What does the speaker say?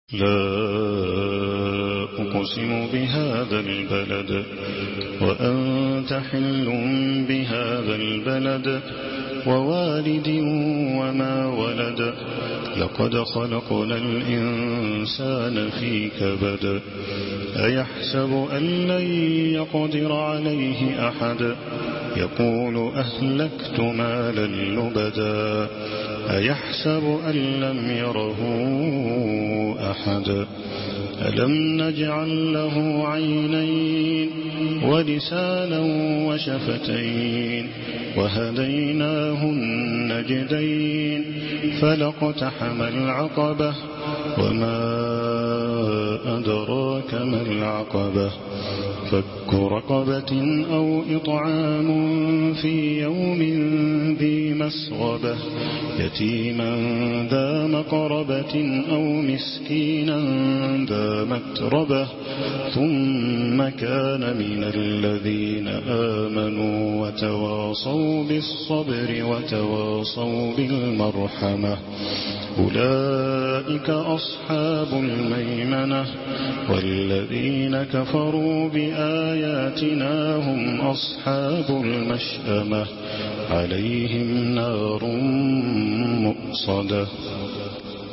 لا أقسم بهذا البلد وأنت حل بهذا البلد ووالد وما ولد لقد خلقنا الإنسان في كبد أيحسب أن لن يقدر عليه أحد يقول أهلكت مالا لبدا أيحسب أن لم يره أحد ألم نجعل له عينين ولسانا وشفتين وهديناه النجدين فلاقتحم العقبة وما أدراك ما العقبة فك رقبة أو إطعام في يوم ذي مسغبة يتيما ذا مقربة أو مسكينا ذا متربة ثم كان من الذين آمنوا وتواصوا بالصبر وتواصوا بالمرحمة أولئك أصحاب الميمنة والذين كفروا بآياتنا هم أصحاب المشأمة عليهم نار مؤصدة.